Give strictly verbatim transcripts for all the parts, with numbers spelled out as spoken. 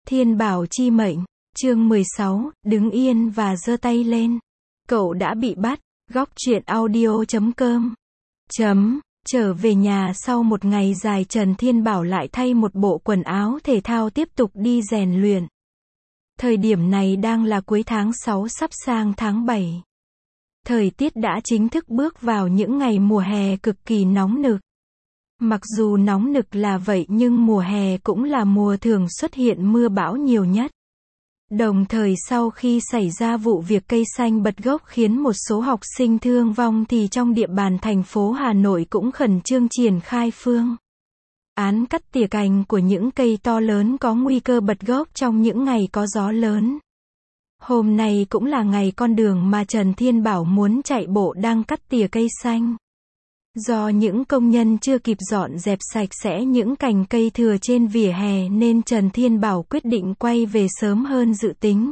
Thiên Bảo chi mệnh, chương mười sáu, đứng yên và giơ tay lên. Cậu đã bị bắt, góc truyện audio chấm com. Chấm, trở về nhà sau một ngày dài Trần Thiên Bảo lại thay một bộ quần áo thể thao tiếp tục đi rèn luyện. Thời điểm này đang là cuối tháng sáu sắp sang tháng bảy. Thời tiết đã chính thức bước vào những ngày mùa hè cực kỳ nóng nực. Mặc dù nóng nực là vậy nhưng mùa hè cũng là mùa thường xuất hiện mưa bão nhiều nhất. Đồng thời sau khi xảy ra vụ việc cây xanh bật gốc khiến một số học sinh thương vong thì trong địa bàn thành phố Hà Nội cũng khẩn trương triển khai phương án cắt tỉa cành của những cây to lớn có nguy cơ bật gốc trong những ngày có gió lớn. Hôm nay cũng là ngày con đường mà Trần Thiên Bảo muốn chạy bộ đang cắt tỉa cây xanh. Do những công nhân chưa kịp dọn dẹp sạch sẽ những cành cây thừa trên vỉa hè nên Trần Thiên Bảo quyết định quay về sớm hơn dự tính.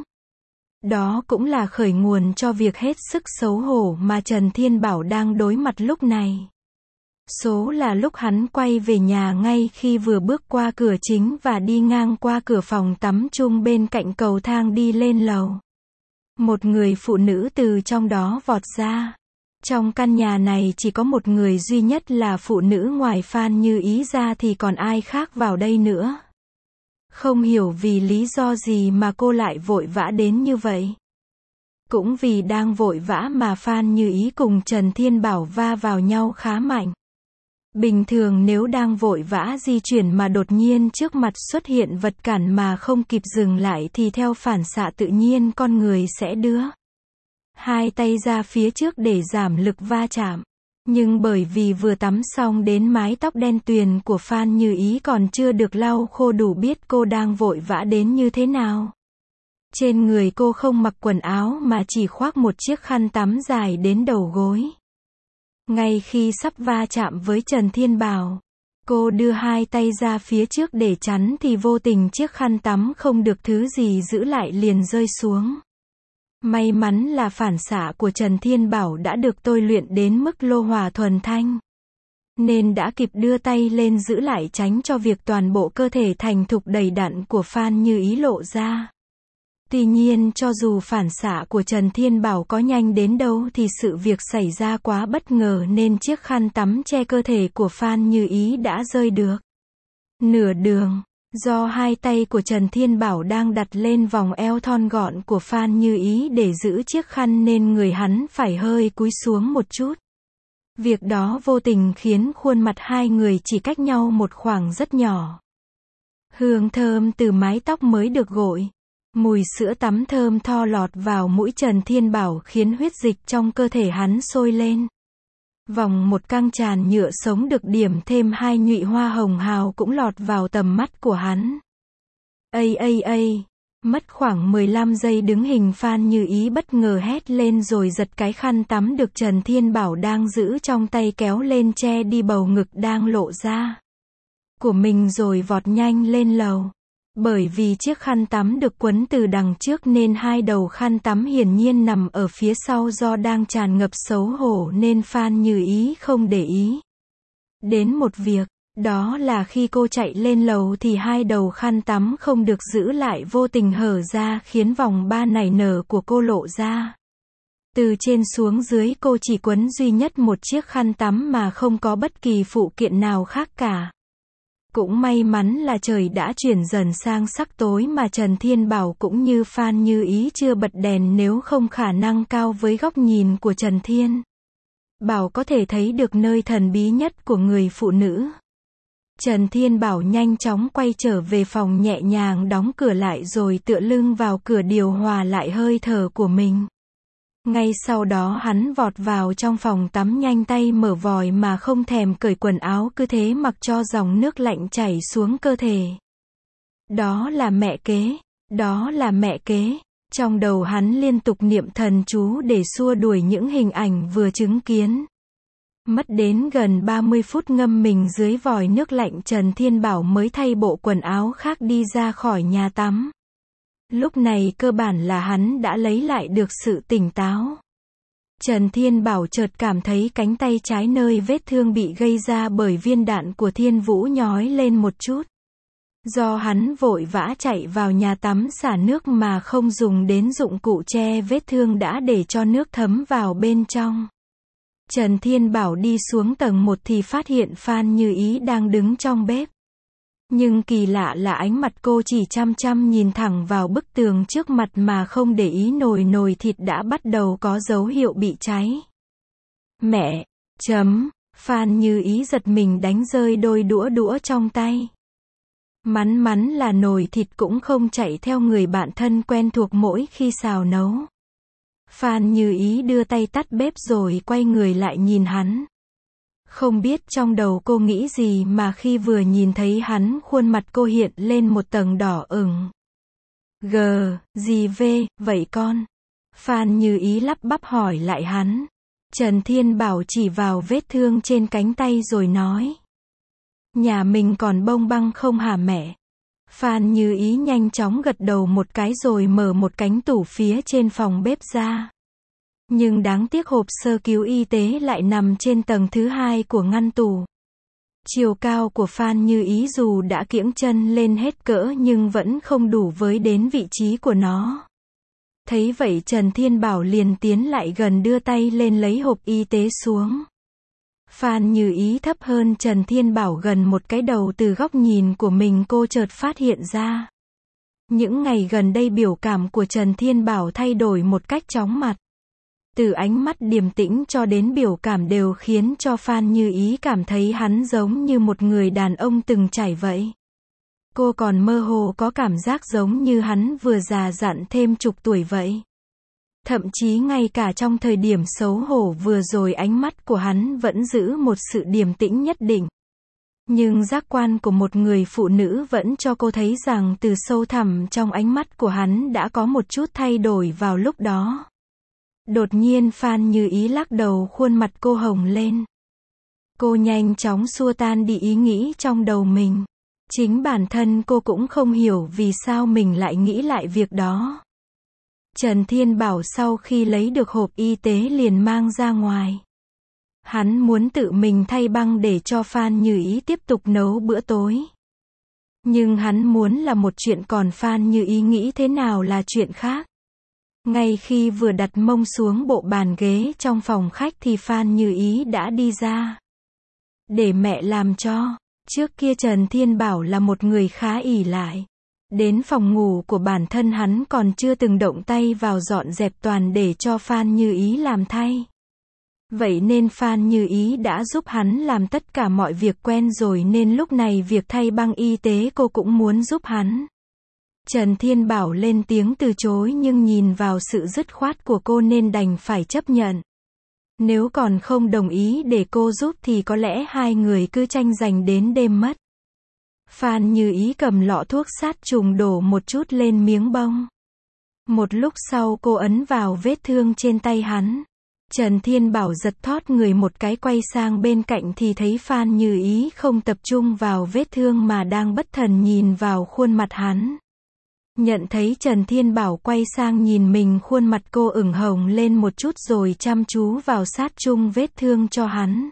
Đó cũng là khởi nguồn cho việc hết sức xấu hổ mà Trần Thiên Bảo đang đối mặt lúc này. Số là lúc hắn quay về nhà ngay khi vừa bước qua cửa chính và đi ngang qua cửa phòng tắm chung bên cạnh cầu thang đi lên lầu. Một người phụ nữ từ trong đó vọt ra. Trong căn nhà này chỉ có một người duy nhất là phụ nữ, ngoài Phan Như Ý ra thì còn ai khác vào đây nữa. Không hiểu vì lý do gì mà cô lại vội vã đến như vậy. Cũng vì đang vội vã mà Phan Như Ý cùng Trần Thiên Bảo va vào nhau khá mạnh. Bình thường nếu đang vội vã di chuyển mà đột nhiên trước mặt xuất hiện vật cản mà không kịp dừng lại thì theo phản xạ tự nhiên con người sẽ đưa hai tay ra phía trước để giảm lực va chạm. Nhưng bởi vì vừa tắm xong đến mái tóc đen tuyền của Phan Như Ý còn chưa được lau khô đủ biết cô đang vội vã đến như thế nào. Trên người cô không mặc quần áo mà chỉ khoác một chiếc khăn tắm dài đến đầu gối. Ngay khi sắp va chạm với Trần Thiên Bảo, cô đưa hai tay ra phía trước để chắn thì vô tình chiếc khăn tắm không được thứ gì giữ lại liền rơi xuống. May mắn là phản xạ của Trần Thiên Bảo đã được tôi luyện đến mức lô hỏa thuần thanh, nên đã kịp đưa tay lên giữ lại tránh cho việc toàn bộ cơ thể thành thục đầy đặn của Phan Như Ý lộ ra. Tuy nhiên cho dù phản xạ của Trần Thiên Bảo có nhanh đến đâu thì sự việc xảy ra quá bất ngờ nên chiếc khăn tắm che cơ thể của Phan Như Ý đã rơi được. Nửa đường, do hai tay của Trần Thiên Bảo đang đặt lên vòng eo thon gọn của Phan Như Ý để giữ chiếc khăn nên người hắn phải hơi cúi xuống một chút. Việc đó vô tình khiến khuôn mặt hai người chỉ cách nhau một khoảng rất nhỏ. Hương thơm từ mái tóc mới được gội, mùi sữa tắm thơm tho lọt vào mũi Trần Thiên Bảo khiến huyết dịch trong cơ thể hắn sôi lên. Vòng một căng tràn nhựa sống được điểm thêm hai nhụy hoa hồng hào cũng lọt vào tầm mắt của hắn. Ây ây ây, mất khoảng mười lăm giây đứng hình Phan Như Ý bất ngờ hét lên rồi giật cái khăn tắm được Trần Thiên Bảo đang giữ trong tay kéo lên che đi bầu ngực đang lộ ra của mình rồi vọt nhanh lên lầu. Bởi vì chiếc khăn tắm được quấn từ đằng trước nên hai đầu khăn tắm hiển nhiên nằm ở phía sau, do đang tràn ngập xấu hổ nên Phan Như Ý không để ý đến một việc, đó là khi cô chạy lên lầu thì hai đầu khăn tắm không được giữ lại vô tình hở ra khiến vòng ba nảy nở của cô lộ ra. Từ trên xuống dưới cô chỉ quấn duy nhất một chiếc khăn tắm mà không có bất kỳ phụ kiện nào khác cả. Cũng may mắn là trời đã chuyển dần sang sắc tối mà Trần Thiên Bảo cũng như Phan Như Ý chưa bật đèn, nếu không khả năng cao với góc nhìn của Trần Thiên Bảo có thể thấy được nơi thần bí nhất của người phụ nữ. Trần Thiên Bảo nhanh chóng quay trở về phòng, nhẹ nhàng đóng cửa lại rồi tựa lưng vào cửa điều hòa lại hơi thở của mình. Ngay sau đó hắn vọt vào trong phòng tắm, nhanh tay mở vòi mà không thèm cởi quần áo, cứ thế mặc cho dòng nước lạnh chảy xuống cơ thể. Đó là mẹ kế, đó là mẹ kế. Trong đầu hắn liên tục niệm thần chú để xua đuổi những hình ảnh vừa chứng kiến. Mất đến gần ba mươi phút ngâm mình dưới vòi nước lạnh, Trần Thiên Bảo mới thay bộ quần áo khác đi ra khỏi nhà tắm. Lúc này cơ bản là hắn đã lấy lại được sự tỉnh táo. Trần Thiên Bảo chợt cảm thấy cánh tay trái nơi vết thương bị gây ra bởi viên đạn của Thiên Vũ nhói lên một chút. Do hắn vội vã chạy vào nhà tắm xả nước mà không dùng đến dụng cụ che vết thương đã để cho nước thấm vào bên trong. Trần Thiên Bảo đi xuống tầng một thì phát hiện Phan Như Ý đang đứng trong bếp. Nhưng kỳ lạ là ánh mặt cô chỉ chăm chăm nhìn thẳng vào bức tường trước mặt mà không để ý nồi nồi thịt đã bắt đầu có dấu hiệu bị cháy. Mẹ! Chấm! Phan Như Ý giật mình đánh rơi đôi đũa đũa trong tay. Mắn mắn là nồi thịt cũng không chạy theo người bạn thân quen thuộc mỗi khi xào nấu. Phan Như Ý đưa tay tắt bếp rồi quay người lại nhìn hắn. Không biết trong đầu cô nghĩ gì mà khi vừa nhìn thấy hắn khuôn mặt cô hiện lên một tầng đỏ ửng. G, gì V, vậy con? Phan Như Ý lắp bắp hỏi lại hắn. Trần Thiên Bảo chỉ vào vết thương trên cánh tay rồi nói. Nhà mình còn bông băng không hả mẹ? Phan Như Ý nhanh chóng gật đầu một cái rồi mở một cánh tủ phía trên phòng bếp ra. Nhưng đáng tiếc hộp sơ cứu y tế lại nằm trên tầng thứ hai của ngăn tủ. Chiều cao của Phan Như Ý dù đã kiễng chân lên hết cỡ nhưng vẫn không đủ với đến vị trí của nó. Thấy vậy Trần Thiên Bảo liền tiến lại gần đưa tay lên lấy hộp y tế xuống. Phan Như Ý thấp hơn Trần Thiên Bảo gần một cái đầu từ góc nhìn của mình cô chợt phát hiện ra. Những ngày gần đây biểu cảm của Trần Thiên Bảo thay đổi một cách chóng mặt. Từ ánh mắt điềm tĩnh cho đến biểu cảm đều khiến cho Phan Như Ý cảm thấy hắn giống như một người đàn ông từng trải vậy. Cô còn mơ hồ có cảm giác giống như hắn vừa già dặn thêm chục tuổi vậy. Thậm chí ngay cả trong thời điểm xấu hổ vừa rồi ánh mắt của hắn vẫn giữ một sự điềm tĩnh nhất định. Nhưng giác quan của một người phụ nữ vẫn cho cô thấy rằng từ sâu thẳm trong ánh mắt của hắn đã có một chút thay đổi vào lúc đó. Đột nhiên Phan Như Ý lắc đầu khuôn mặt cô hồng lên. Cô nhanh chóng xua tan đi ý nghĩ trong đầu mình. Chính bản thân cô cũng không hiểu vì sao mình lại nghĩ lại việc đó. Trần Thiên Bảo sau khi lấy được hộp y tế liền mang ra ngoài. Hắn muốn tự mình thay băng để cho Phan Như Ý tiếp tục nấu bữa tối. Nhưng hắn muốn là một chuyện còn Phan Như Ý nghĩ thế nào là chuyện khác. Ngay khi vừa đặt mông xuống bộ bàn ghế trong phòng khách thì Phan Như Ý đã đi ra. Để mẹ làm cho. Trước kia Trần Thiên Bảo là một người khá ỷ lại. Đến phòng ngủ của bản thân hắn còn chưa từng động tay vào dọn dẹp toàn để cho Phan Như Ý làm thay. Vậy nên Phan Như Ý đã giúp hắn làm tất cả mọi việc quen rồi nên lúc này việc thay băng y tế cô cũng muốn giúp hắn. Trần Thiên Bảo lên tiếng từ chối nhưng nhìn vào sự dứt khoát của cô nên đành phải chấp nhận. Nếu còn không đồng ý để cô giúp thì có lẽ hai người cứ tranh giành đến đêm mất. Phan Như Ý cầm lọ thuốc sát trùng đổ một chút lên miếng bông. Một lúc sau cô ấn vào vết thương trên tay hắn. Trần Thiên Bảo giật thót người một cái quay sang bên cạnh thì thấy Phan Như Ý không tập trung vào vết thương mà đang bất thần nhìn vào khuôn mặt hắn. Nhận thấy Trần Thiên Bảo quay sang nhìn mình khuôn mặt cô ửng hồng lên một chút rồi chăm chú vào sát chung vết thương cho hắn.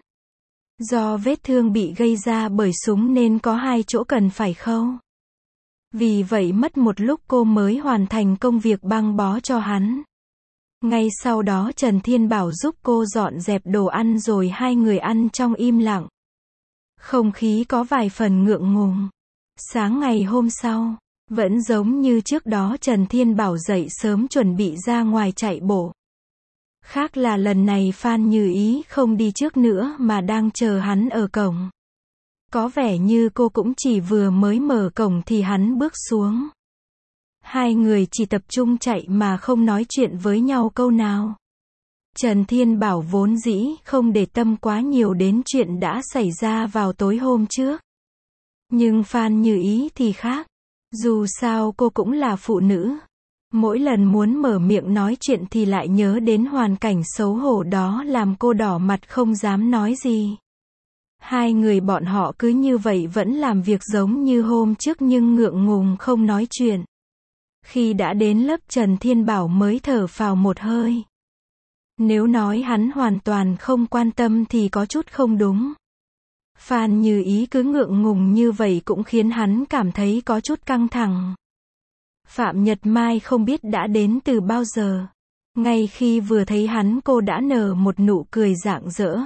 Do vết thương bị gây ra bởi súng nên có hai chỗ cần phải khâu. Vì vậy mất một lúc cô mới hoàn thành công việc băng bó cho hắn. Ngay sau đó Trần Thiên Bảo giúp cô dọn dẹp đồ ăn rồi hai người ăn trong im lặng. Không khí có vài phần ngượng ngùng. Sáng ngày hôm sau, vẫn giống như trước đó Trần Thiên Bảo dậy sớm chuẩn bị ra ngoài chạy bộ. Khác là lần này Phan Như Ý không đi trước nữa mà đang chờ hắn ở cổng. Có vẻ như cô cũng chỉ vừa mới mở cổng thì hắn bước xuống. Hai người chỉ tập trung chạy mà không nói chuyện với nhau câu nào. Trần Thiên Bảo vốn dĩ không để tâm quá nhiều đến chuyện đã xảy ra vào tối hôm trước. Nhưng Phan Như Ý thì khác. Dù sao cô cũng là phụ nữ. Mỗi lần muốn mở miệng nói chuyện thì lại nhớ đến hoàn cảnh xấu hổ đó làm cô đỏ mặt không dám nói gì. Hai người bọn họ cứ như vậy vẫn làm việc giống như hôm trước nhưng ngượng ngùng không nói chuyện. Khi đã đến lớp Trần Thiên Bảo mới thở phào một hơi. Nếu nói hắn hoàn toàn không quan tâm thì có chút không đúng. Phan Như Ý cứ ngượng ngùng như vậy cũng khiến hắn cảm thấy có chút căng thẳng. Phạm Nhật Mai không biết đã đến từ bao giờ. Ngay khi vừa thấy hắn cô đã nở một nụ cười rạng rỡ.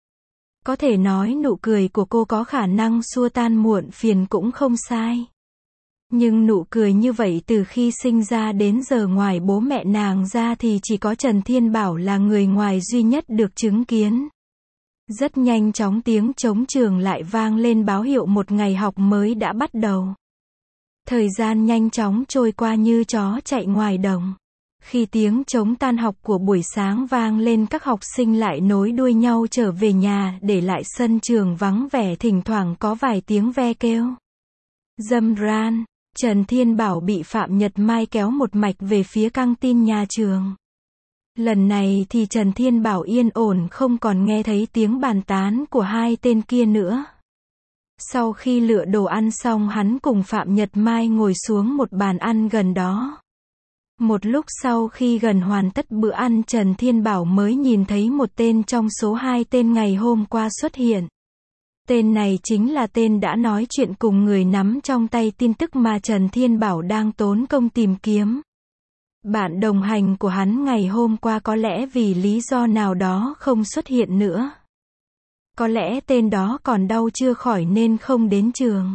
Có thể nói nụ cười của cô có khả năng xua tan muộn phiền cũng không sai. Nhưng nụ cười như vậy từ khi sinh ra đến giờ ngoài bố mẹ nàng ra thì chỉ có Trần Thiên Bảo là người ngoài duy nhất được chứng kiến. Rất nhanh chóng tiếng trống trường lại vang lên báo hiệu một ngày học mới đã bắt đầu. Thời gian nhanh chóng trôi qua như chó chạy ngoài đồng. Khi tiếng trống tan học của buổi sáng vang lên, các học sinh lại nối đuôi nhau trở về nhà, để lại sân trường vắng vẻ, thỉnh thoảng có vài tiếng ve kêu. Râm ran, Trần Thiên Bảo bị Phạm Nhật Mai kéo một mạch về phía căng tin nhà trường. Lần này thì Trần Thiên Bảo yên ổn, không còn nghe thấy tiếng bàn tán của hai tên kia nữa. Sau khi lựa đồ ăn xong, hắn cùng Phạm Nhật Mai ngồi xuống một bàn ăn gần đó. Một lúc sau khi gần hoàn tất bữa ăn, Trần Thiên Bảo mới nhìn thấy một tên trong số hai tên ngày hôm qua xuất hiện. Tên này chính là tên đã nói chuyện cùng người nắm trong tay tin tức mà Trần Thiên Bảo đang tốn công tìm kiếm. Bạn đồng hành của hắn ngày hôm qua có lẽ vì lý do nào đó không xuất hiện nữa. Có lẽ tên đó còn đau chưa khỏi nên không đến trường.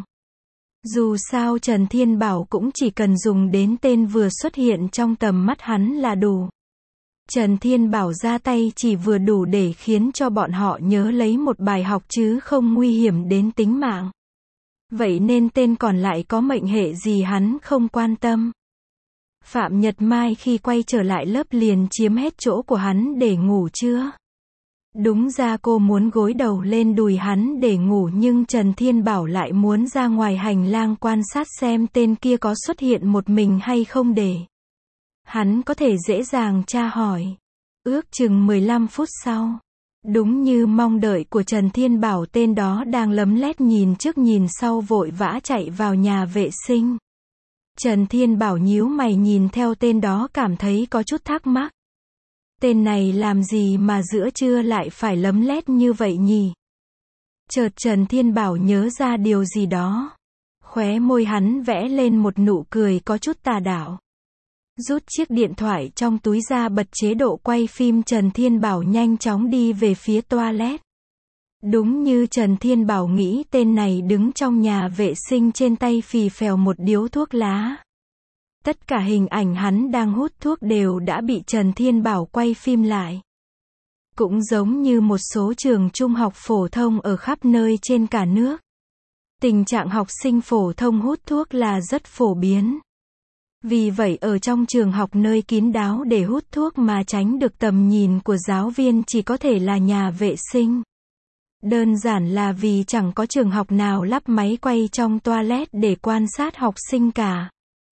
Dù sao Trần Thiên Bảo cũng chỉ cần dùng đến tên vừa xuất hiện trong tầm mắt hắn là đủ. Trần Thiên Bảo ra tay chỉ vừa đủ để khiến cho bọn họ nhớ lấy một bài học chứ không nguy hiểm đến tính mạng. Vậy nên tên còn lại có mệnh hệ gì hắn không quan tâm. Phạm Nhật Mai khi quay trở lại lớp liền chiếm hết chỗ của hắn để ngủ chưa? Đúng ra cô muốn gối đầu lên đùi hắn để ngủ, nhưng Trần Thiên Bảo lại muốn ra ngoài hành lang quan sát xem tên kia có xuất hiện một mình hay không để hắn có thể dễ dàng tra hỏi. Ước chừng mười lăm phút sau, đúng như mong đợi của Trần Thiên Bảo, tên đó đang lấm lét nhìn trước nhìn sau vội vã chạy vào nhà vệ sinh. Trần Thiên Bảo nhíu mày nhìn theo tên đó, cảm thấy có chút thắc mắc. Tên này làm gì mà giữa trưa lại phải lấm lét như vậy nhỉ? Chợt Trần Thiên Bảo nhớ ra điều gì đó. Khóe môi hắn vẽ lên một nụ cười có chút tà đạo. Rút chiếc điện thoại trong túi ra, bật chế độ quay phim. Trần Thiên Bảo nhanh chóng đi về phía toilet. Đúng như Trần Thiên Bảo nghĩ, tên này đứng trong nhà vệ sinh, trên tay phì phèo một điếu thuốc lá. Tất cả hình ảnh hắn đang hút thuốc đều đã bị Trần Thiên Bảo quay phim lại. Cũng giống như một số trường trung học phổ thông ở khắp nơi trên cả nước. Tình trạng học sinh phổ thông hút thuốc là rất phổ biến. Vì vậy ở trong trường học nơi kín đáo để hút thuốc mà tránh được tầm nhìn của giáo viên chỉ có thể là nhà vệ sinh. Đơn giản là vì chẳng có trường học nào lắp máy quay trong toilet để quan sát học sinh cả.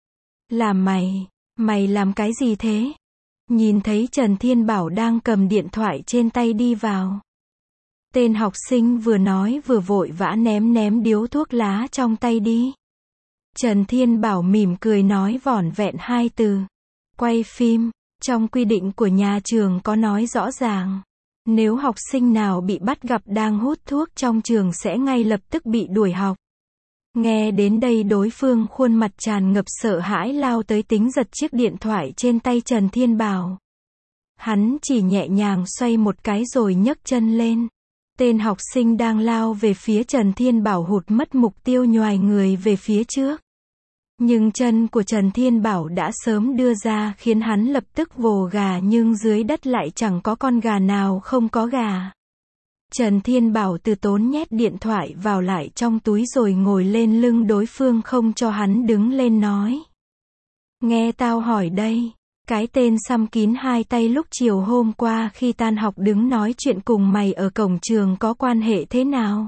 Là mày, mày làm cái gì thế? Nhìn thấy Trần Thiên Bảo đang cầm điện thoại trên tay đi vào. Tên học sinh vừa nói vừa vội vã ném ném điếu thuốc lá trong tay đi. Trần Thiên Bảo mỉm cười nói vỏn vẹn hai từ. Quay phim, trong quy định của nhà trường có nói rõ ràng. Nếu học sinh nào bị bắt gặp đang hút thuốc trong trường sẽ ngay lập tức bị đuổi học. Nghe đến đây đối phương khuôn mặt tràn ngập sợ hãi lao tới tính giật chiếc điện thoại trên tay Trần Thiên Bảo. Hắn chỉ nhẹ nhàng xoay một cái rồi nhấc chân lên. Tên học sinh đang lao về phía Trần Thiên Bảo hụt mất mục tiêu, nhoài người về phía trước. Nhưng chân của Trần Thiên Bảo đã sớm đưa ra khiến hắn lập tức vồ gà, nhưng dưới đất lại chẳng có con gà nào không có gà. Trần Thiên Bảo từ tốn nhét điện thoại vào lại trong túi rồi ngồi lên lưng đối phương không cho hắn đứng lên, nói. Nghe tao hỏi đây, cái tên xăm kín hai tay lúc chiều hôm qua khi tan học đứng nói chuyện cùng mày ở cổng trường có quan hệ thế nào?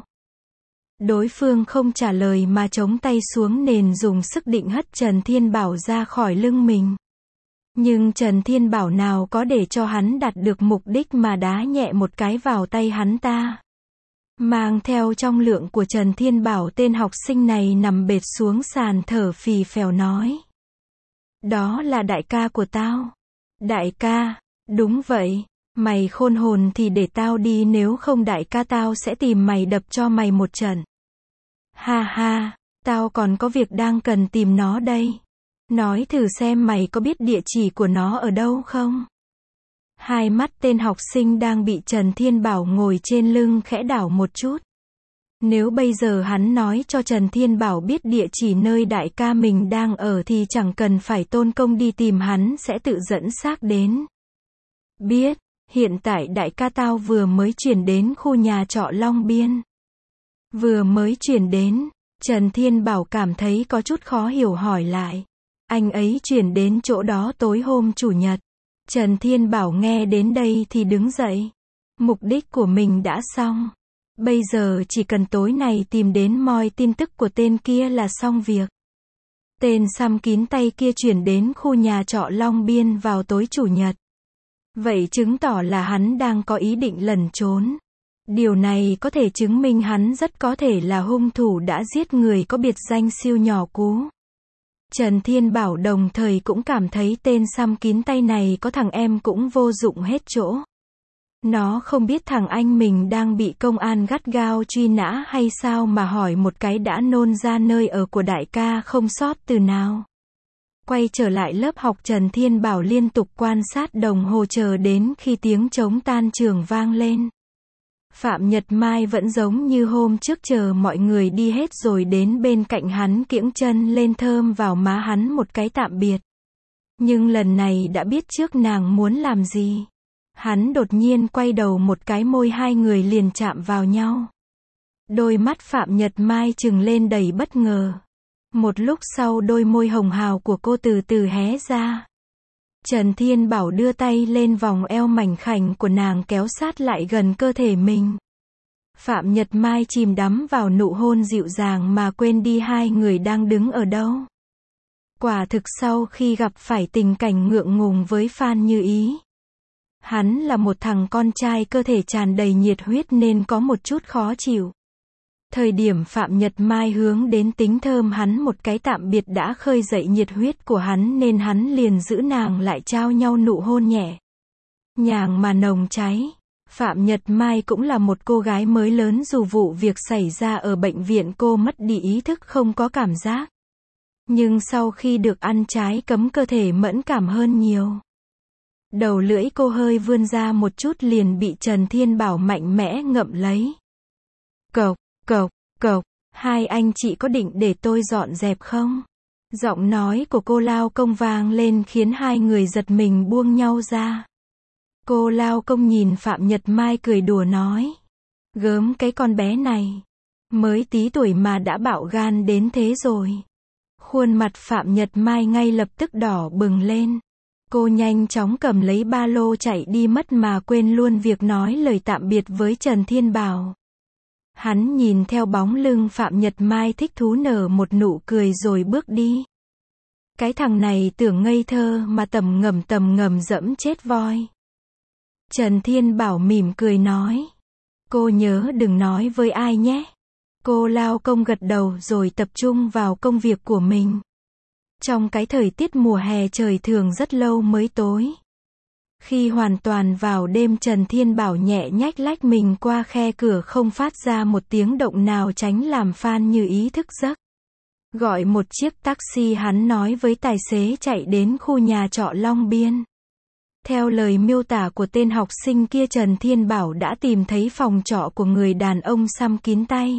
Đối phương không trả lời mà chống tay xuống nền dùng sức định hất Trần Thiên Bảo ra khỏi lưng mình. Nhưng Trần Thiên Bảo nào có để cho hắn đạt được mục đích mà đá nhẹ một cái vào tay hắn ta. Mang theo trong lượng của Trần Thiên Bảo, tên học sinh này nằm bệt xuống sàn thở phì phèo nói. Đó là đại ca của tao. Đại ca, đúng vậy. Mày khôn hồn thì để tao đi, nếu không đại ca tao sẽ tìm mày đập cho mày một trận. Ha ha, tao còn có việc đang cần tìm nó đây. Nói thử xem mày có biết địa chỉ của nó ở đâu không? Hai mắt tên học sinh đang bị Trần Thiên Bảo ngồi trên lưng khẽ đảo một chút. Nếu bây giờ hắn nói cho Trần Thiên Bảo biết địa chỉ nơi đại ca mình đang ở thì chẳng cần phải tôn công đi tìm, hắn sẽ tự dẫn xác đến. Biết, hiện tại đại ca tao vừa mới chuyển đến khu nhà trọ Long Biên. Vừa mới chuyển đến, Trần Thiên Bảo cảm thấy có chút khó hiểu hỏi lại. Anh ấy chuyển đến chỗ đó tối hôm chủ nhật. Trần Thiên Bảo nghe đến đây thì đứng dậy. Mục đích của mình đã xong. Bây giờ chỉ cần tối này tìm đến moi tin tức của tên kia là xong việc. Tên xăm kín tay kia chuyển đến khu nhà trọ Long Biên vào tối chủ nhật. Vậy chứng tỏ là hắn đang có ý định lẩn trốn. Điều này có thể chứng minh hắn rất có thể là hung thủ đã giết người có biệt danh Siêu Nhỏ Cú. Trần Thiên Bảo đồng thời cũng cảm thấy tên xăm kín tay này có thằng em cũng vô dụng hết chỗ. Nó không biết thằng anh mình đang bị công an gắt gao truy nã hay sao mà hỏi một cái đã nôn ra nơi ở của đại ca không sót từ nào. Quay trở lại lớp học, Trần Thiên Bảo liên tục quan sát đồng hồ chờ đến khi tiếng trống tan trường vang lên. Phạm Nhật Mai vẫn giống như hôm trước, chờ mọi người đi hết rồi đến bên cạnh hắn kiễng chân lên thơm vào má hắn một cái tạm biệt. Nhưng lần này đã biết trước nàng muốn làm gì. Hắn đột nhiên quay đầu một cái, môi hai người liền chạm vào nhau. Đôi mắt Phạm Nhật Mai trừng lên đầy bất ngờ. Một lúc sau đôi môi hồng hào của cô từ từ hé ra. Trần Thiên Bảo đưa tay lên vòng eo mảnh khảnh của nàng kéo sát lại gần cơ thể mình. Phạm Nhật Mai chìm đắm vào nụ hôn dịu dàng mà quên đi hai người đang đứng ở đâu. Quả thực sau khi gặp phải tình cảnh ngượng ngùng với Phan Như Ý. Hắn là một thằng con trai cơ thể tràn đầy nhiệt huyết nên có một chút khó chịu. Thời điểm Phạm Nhật Mai hướng đến tính thơm hắn một cái tạm biệt đã khơi dậy nhiệt huyết của hắn nên hắn liền giữ nàng lại, trao nhau nụ hôn nhẹ nhàng mà nồng cháy. Phạm Nhật Mai cũng là một cô gái mới lớn, dù vụ việc xảy ra ở bệnh viện cô mất đi ý thức không có cảm giác. Nhưng sau khi được ăn trái cấm cơ thể mẫn cảm hơn nhiều. Đầu lưỡi cô hơi vươn ra một chút liền bị Trần Thiên Bảo mạnh mẽ ngậm lấy. Cộc, cộc, cộc, hai anh chị có định để tôi dọn dẹp không? Giọng nói của cô Lao Công vang lên khiến hai người giật mình buông nhau ra. Cô Lao Công nhìn Phạm Nhật Mai cười đùa nói. Gớm cái con bé này. Mới tí tuổi mà đã bạo gan đến thế rồi. Khuôn mặt Phạm Nhật Mai ngay lập tức đỏ bừng lên. Cô nhanh chóng cầm lấy ba lô chạy đi mất mà quên luôn việc nói lời tạm biệt với Trần Thiên Bảo. Hắn nhìn theo bóng lưng Phạm Nhật Mai thích thú nở một nụ cười rồi bước đi. Cái thằng này tưởng ngây thơ mà tầm ngầm tầm ngầm dẫm chết voi. Trần Thiên Bảo mỉm cười nói. Cô nhớ đừng nói với ai nhé. Cô Lao Công gật đầu rồi tập trung vào công việc của mình. Trong cái thời tiết mùa hè trời thường rất lâu mới tối. Khi hoàn toàn vào đêm, Trần Thiên Bảo nhẹ nhách lách mình qua khe cửa không phát ra một tiếng động nào, tránh làm Phan Như Ý thức giấc. Gọi một chiếc taxi, hắn nói với tài xế chạy đến khu nhà trọ Long Biên. Theo lời miêu tả của tên học sinh kia, Trần Thiên Bảo đã tìm thấy phòng trọ của người đàn ông xăm kín tay.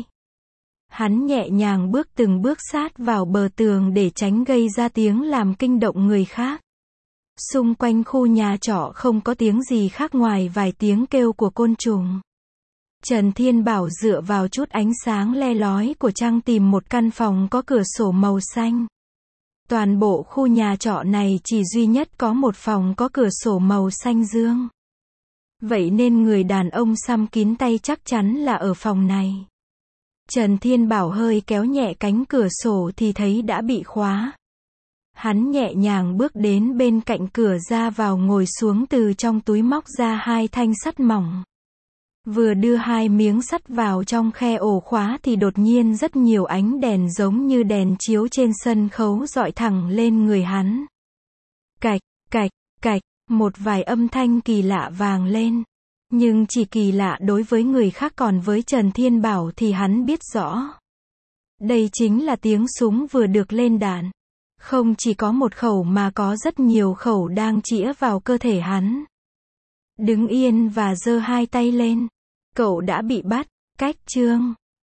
Hắn nhẹ nhàng bước từng bước sát vào bờ tường để tránh gây ra tiếng làm kinh động người khác. Xung quanh khu nhà trọ không có tiếng gì khác ngoài vài tiếng kêu của côn trùng. Trần Thiên Bảo dựa vào chút ánh sáng le lói của trăng tìm một căn phòng có cửa sổ màu xanh. Toàn bộ khu nhà trọ này chỉ duy nhất có một phòng có cửa sổ màu xanh dương. Vậy nên người đàn ông xăm kín tay chắc chắn là ở phòng này. Trần Thiên Bảo hơi kéo nhẹ cánh cửa sổ thì thấy đã bị khóa. Hắn nhẹ nhàng bước đến bên cạnh cửa ra vào, ngồi xuống, từ trong túi móc ra hai thanh sắt mỏng. Vừa đưa hai miếng sắt vào trong khe ổ khóa thì đột nhiên rất nhiều ánh đèn giống như đèn chiếu trên sân khấu rọi thẳng lên người hắn. Cạch, cạch, cạch, Một vài âm thanh kỳ lạ vang lên. Nhưng chỉ kỳ lạ đối với người khác, còn với Trần Thiên Bảo thì hắn biết rõ. Đây chính là tiếng súng vừa được lên đạn. Không chỉ có một khẩu mà có rất nhiều khẩu đang chĩa vào cơ thể hắn. Đứng yên và giơ hai tay lên. Cậu đã bị bắt. Cách chương